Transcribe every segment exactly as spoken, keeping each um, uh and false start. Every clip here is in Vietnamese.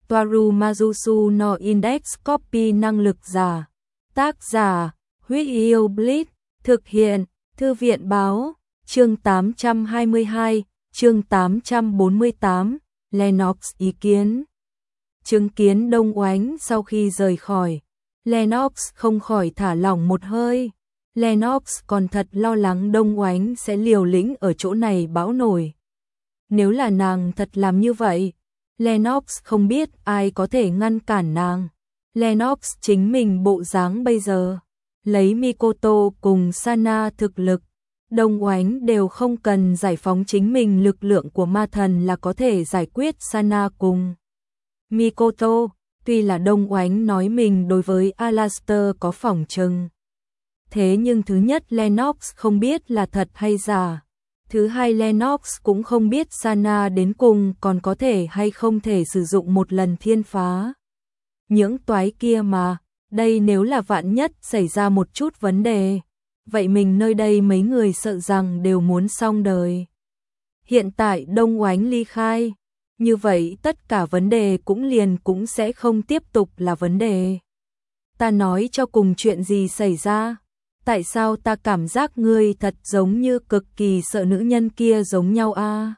Toaru Majusu no Index Copy năng lực giả. Tác giả, Huyết Yêu Blitz, thực hiện, Thư viện báo, chương tám trăm hai mươi hai, chương tám trăm bốn mươi tám, Lennox ý kiến. Chứng kiến Đông Oánh sau khi rời khỏi, Lennox không khỏi thả lỏng một hơi. Lennox còn thật lo lắng Đông Oánh sẽ liều lĩnh ở chỗ này bão nổi. Nếu là nàng thật làm như vậy, Lennox không biết ai có thể ngăn cản nàng. Lennox chính mình bộ dáng bây giờ, lấy Mikoto cùng Sana thực lực, Đông Oánh đều không cần giải phóng chính mình lực lượng của ma thần là có thể giải quyết Sana cùng Mikoto. Tuy là Đông Oánh nói mình đối với Alastor có phỏng chừng, thế nhưng thứ nhất Lennox không biết là thật hay giả. Thứ hai Lennox cũng không biết Sana đến cùng còn có thể hay không thể sử dụng một lần thiên phá. Những toái kia mà, đây nếu là vạn nhất xảy ra một chút vấn đề, vậy mình nơi đây mấy người sợ rằng đều muốn xong đời. Hiện tại Đông Oánh ly khai, như vậy tất cả vấn đề cũng liền cũng sẽ không tiếp tục là vấn đề. Ta nói cho cùng chuyện gì xảy ra? Tại sao ta cảm giác ngươi thật giống như cực kỳ sợ nữ nhân kia giống nhau a? À?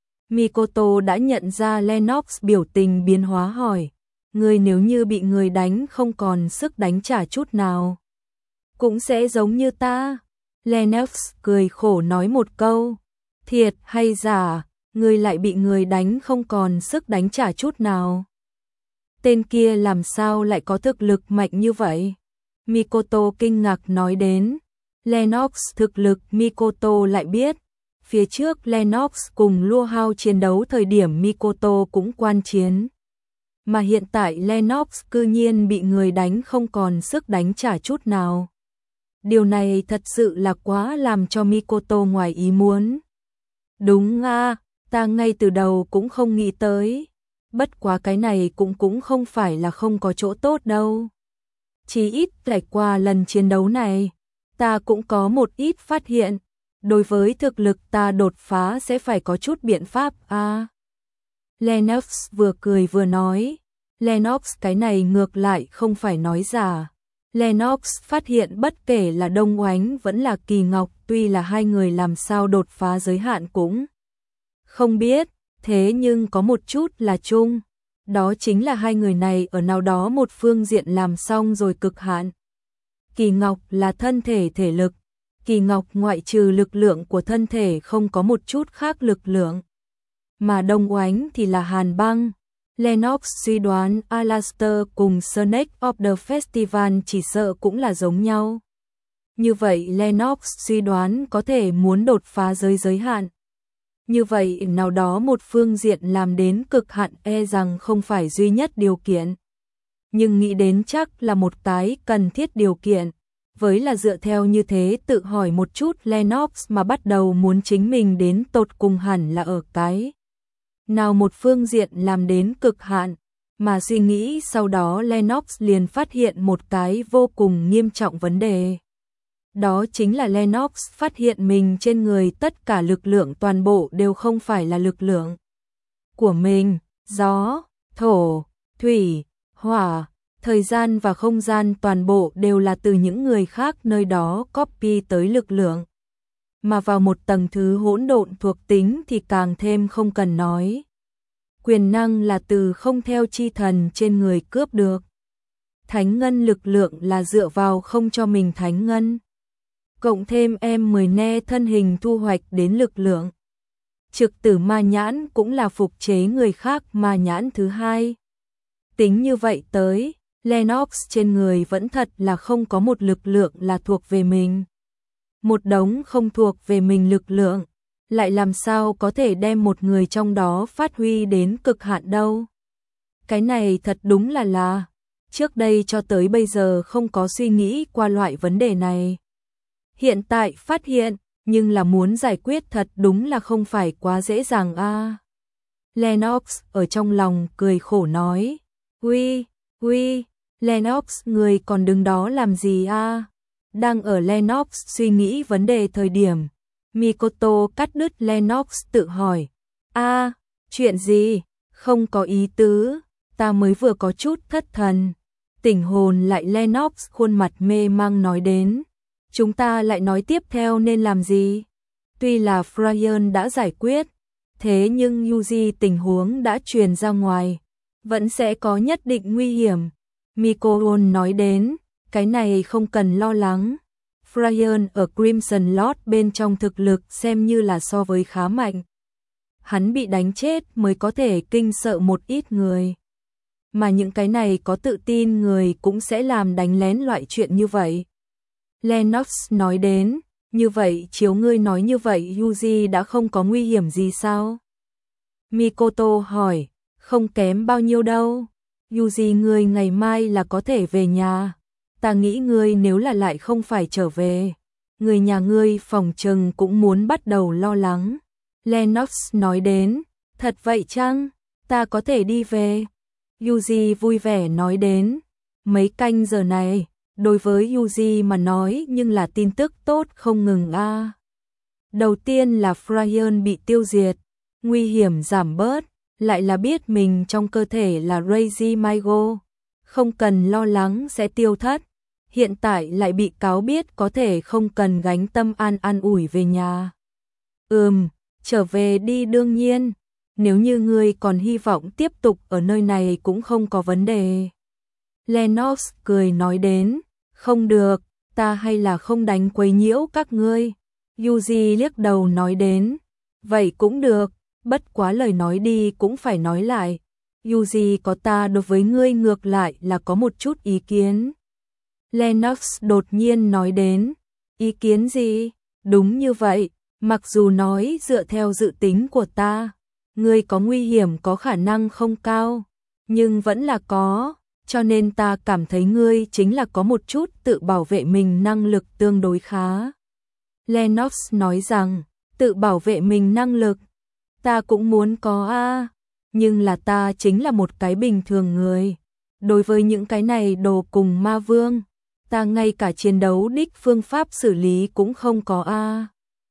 Mikoto đã nhận ra Lennox biểu tình biến hóa hỏi, ngươi nếu như bị người đánh không còn sức đánh trả chút nào, cũng sẽ giống như ta. Lennox cười khổ nói một câu, thiệt hay giả, ngươi lại bị người đánh không còn sức đánh trả chút nào? Tên kia làm sao lại có thực lực mạnh như vậy? Mikoto kinh ngạc nói đến. Lennox thực lực Mikoto lại biết. Phía trước Lennox cùng Lua Hao chiến đấu thời điểm Mikoto cũng quan chiến. Mà hiện tại Lennox cư nhiên bị người đánh không còn sức đánh trả chút nào. Điều này thật sự là quá làm cho Mikoto ngoài ý muốn. Đúng à, ta ngay từ đầu cũng không nghĩ tới. Bất quá cái này cũng cũng không phải là không có chỗ tốt đâu. Chỉ ít trải qua lần chiến đấu này, ta cũng có một ít phát hiện. Đối với thực lực ta đột phá sẽ phải có chút biện pháp à. Lennox vừa cười vừa nói. Lennox cái này ngược lại không phải nói giả. Lennox phát hiện bất kể là Đông Oánh vẫn là Kỳ Ngọc, tuy là hai người làm sao đột phá giới hạn cũng không biết, thế nhưng có một chút là chung. Đó chính là hai người này ở nào đó một phương diện làm xong rồi cực hạn. Kỳ Ngọc là thân thể thể lực. Kỳ Ngọc ngoại trừ lực lượng của thân thể không có một chút khác lực lượng. Mà Đông Oánh thì là hàn băng. Lennox suy đoán Alastor cùng Snake of the Festival chỉ sợ cũng là giống nhau. Như vậy Lennox suy đoán có thể muốn đột phá giới giới hạn. Như vậy nào đó một phương diện làm đến cực hạn e rằng không phải duy nhất điều kiện. Nhưng nghĩ đến chắc là một cái cần thiết điều kiện. Với là dựa theo như thế tự hỏi một chút Lennox mà bắt đầu muốn chính mình đến tột cùng hẳn là ở cái nào một phương diện làm đến cực hạn. Mà suy nghĩ sau đó Lennox liền phát hiện một cái vô cùng nghiêm trọng vấn đề. Đó chính là Lennox phát hiện mình trên người tất cả lực lượng toàn bộ đều không phải là lực lượng của mình. Gió, thổ, thủy, hỏa, thời gian và không gian toàn bộ đều là từ những người khác nơi đó copy tới lực lượng. Mà vào một tầng thứ hỗn độn thuộc tính thì càng thêm không cần nói. Quyền năng là từ không theo chi thần trên người cướp được. Thánh ngân lực lượng là dựa vào không cho mình thánh ngân. Cộng thêm em mười ne thân hình thu hoạch đến lực lượng. Trực tử ma nhãn cũng là phục chế người khác ma nhãn thứ hai. Tính như vậy tới, Lennox trên người vẫn thật là không có một lực lượng là thuộc về mình. Một đống không thuộc về mình lực lượng, lại làm sao có thể đem một người trong đó phát huy đến cực hạn đâu. Cái này thật đúng là là, trước đây cho tới bây giờ không có suy nghĩ qua loại vấn đề này. Hiện tại phát hiện, nhưng là muốn giải quyết thật đúng là không phải quá dễ dàng a. À. Lennox ở trong lòng cười khổ nói, "Uy, uy, Lennox người còn đứng đó làm gì a?" À? Đang ở Lennox suy nghĩ vấn đề thời điểm, Mikoto cắt đứt Lennox tự hỏi, "A, à, chuyện gì? Không có ý tứ, ta mới vừa có chút thất thần. Tỉnh hồn lại Lennox khuôn mặt mê mang nói đến. Chúng ta lại nói tiếp theo nên làm gì? Tuy là Brian đã giải quyết, thế nhưng Yuji tình huống đã truyền ra ngoài, vẫn sẽ có nhất định nguy hiểm. Mikoon nói đến, cái này không cần lo lắng. Brian ở Crimson Lord bên trong thực lực xem như là so với khá mạnh. Hắn bị đánh chết mới có thể kinh sợ một ít người. Mà những cái này có tự tin người cũng sẽ làm đánh lén loại chuyện như vậy. Lennox nói đến, như vậy chiếu ngươi nói như vậy Yuji đã không có nguy hiểm gì sao? Mikoto hỏi, không kém bao nhiêu đâu. Yuji ngươi ngày mai là có thể về nhà. Ta nghĩ ngươi nếu là lại không phải trở về, người nhà ngươi phòng trừng cũng muốn bắt đầu lo lắng. Lennox nói đến, thật vậy chăng? Ta có thể đi về. Yuji vui vẻ nói đến, mấy canh giờ này, đối với Yuji mà nói nhưng là tin tức tốt không ngừng a. À. Đầu tiên là Brian bị tiêu diệt, nguy hiểm giảm bớt, lại là biết mình trong cơ thể là Reiji Maigo, không cần lo lắng sẽ tiêu thất. Hiện tại lại bị cáo biết có thể không cần gánh tâm an an ủi về nhà. Ừm, trở về đi đương nhiên, nếu như ngươi còn hy vọng tiếp tục ở nơi này cũng không có vấn đề. Lennox cười nói đến, không được, ta hay là không đánh quấy nhiễu các ngươi. Yuji liếc đầu nói đến, vậy cũng được, bất quá lời nói đi cũng phải nói lại. Yuji có ta đối với ngươi ngược lại là có một chút ý kiến. Lennox đột nhiên nói đến, ý kiến gì? Đúng như vậy, mặc dù nói dựa theo dự tính của ta, ngươi có nguy hiểm có khả năng không cao, nhưng vẫn là có, cho nên ta cảm thấy ngươi chính là có một chút tự bảo vệ mình năng lực tương đối khá. Lennox nói rằng, tự bảo vệ mình năng lực, ta cũng muốn có a, nhưng là ta chính là một cái bình thường người. Đối với những cái này đồ cùng ma vương, ta ngay cả chiến đấu đích phương pháp xử lý cũng không có a.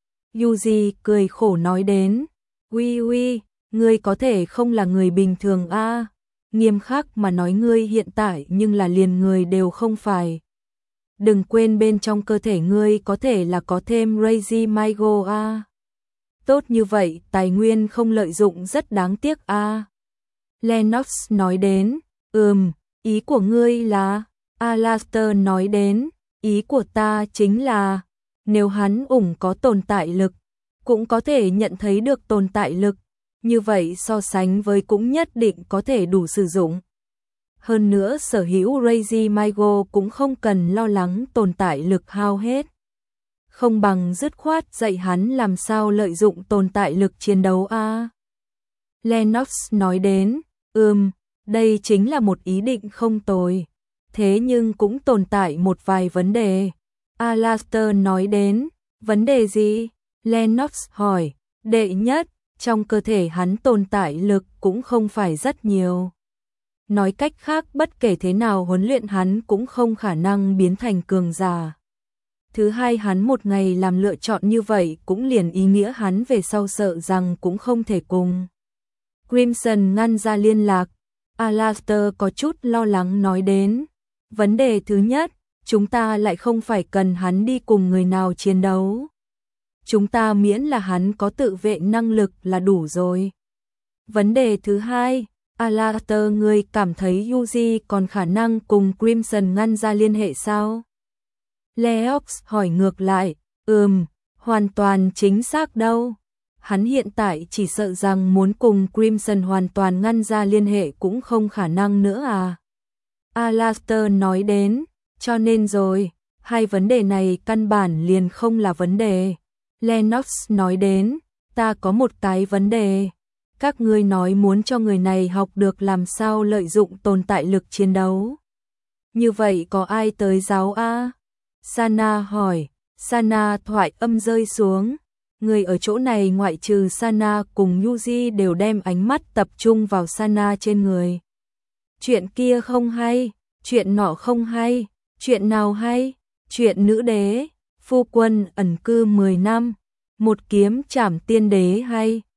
Yuji cười khổ nói đến, uy uy, ngươi có thể không là người bình thường a. Nghiêm khắc mà nói ngươi hiện tại nhưng là liền người đều không phải. Đừng quên bên trong cơ thể ngươi có thể là có thêm Reiji Maigo a. Tốt như vậy, tài nguyên không lợi dụng rất đáng tiếc a. Lennox nói đến, ừm, ý của ngươi là, Alastair nói đến, ý của ta chính là, nếu hắn ủng có tồn tại lực, cũng có thể nhận thấy được tồn tại lực, như vậy so sánh với cũng nhất định có thể đủ sử dụng. Hơn nữa sở hữu Reiji Maigo cũng không cần lo lắng tồn tại lực hao hết. Không bằng dứt khoát dạy hắn làm sao lợi dụng tồn tại lực chiến đấu a. À. Lennox nói đến, ừm, đây chính là một ý định không tồi. Thế nhưng cũng tồn tại một vài vấn đề. Alastair nói đến, vấn đề gì? Lennox hỏi, đệ nhất, trong cơ thể hắn tồn tại lực cũng không phải rất nhiều. Nói cách khác bất kể thế nào huấn luyện hắn cũng không khả năng biến thành cường giả. Thứ hai hắn một ngày làm lựa chọn như vậy cũng liền ý nghĩa hắn về sau sợ rằng cũng không thể cùng Crimson ngăn ra liên lạc. Alastair có chút lo lắng nói đến. Vấn đề thứ nhất, chúng ta lại không phải cần hắn đi cùng người nào chiến đấu. Chúng ta miễn là hắn có tự vệ năng lực là đủ rồi. Vấn đề thứ hai, Alastair ngươi cảm thấy Yuji còn khả năng cùng Crimson ngăn ra liên hệ sao? Leox hỏi ngược lại, ừm, hoàn toàn chính xác đâu. Hắn hiện tại chỉ sợ rằng muốn cùng Crimson hoàn toàn ngăn ra liên hệ cũng không khả năng nữa à. Alastair nói đến, cho nên rồi, hai vấn đề này căn bản liền không là vấn đề. Lennox nói đến, ta có một cái vấn đề. Các ngươi nói muốn cho người này học được làm sao lợi dụng tồn tại lực chiến đấu. Như vậy có ai tới giáo a? Sana hỏi, Sana thoại âm rơi xuống. Người ở chỗ này ngoại trừ Sana cùng Yuji đều đem ánh mắt tập trung vào Sana trên người. Chuyện kia không hay, chuyện nọ không hay, chuyện nào hay, chuyện nữ đế, phu quân ẩn cư mười năm, một kiếm trảm tiên đế hay,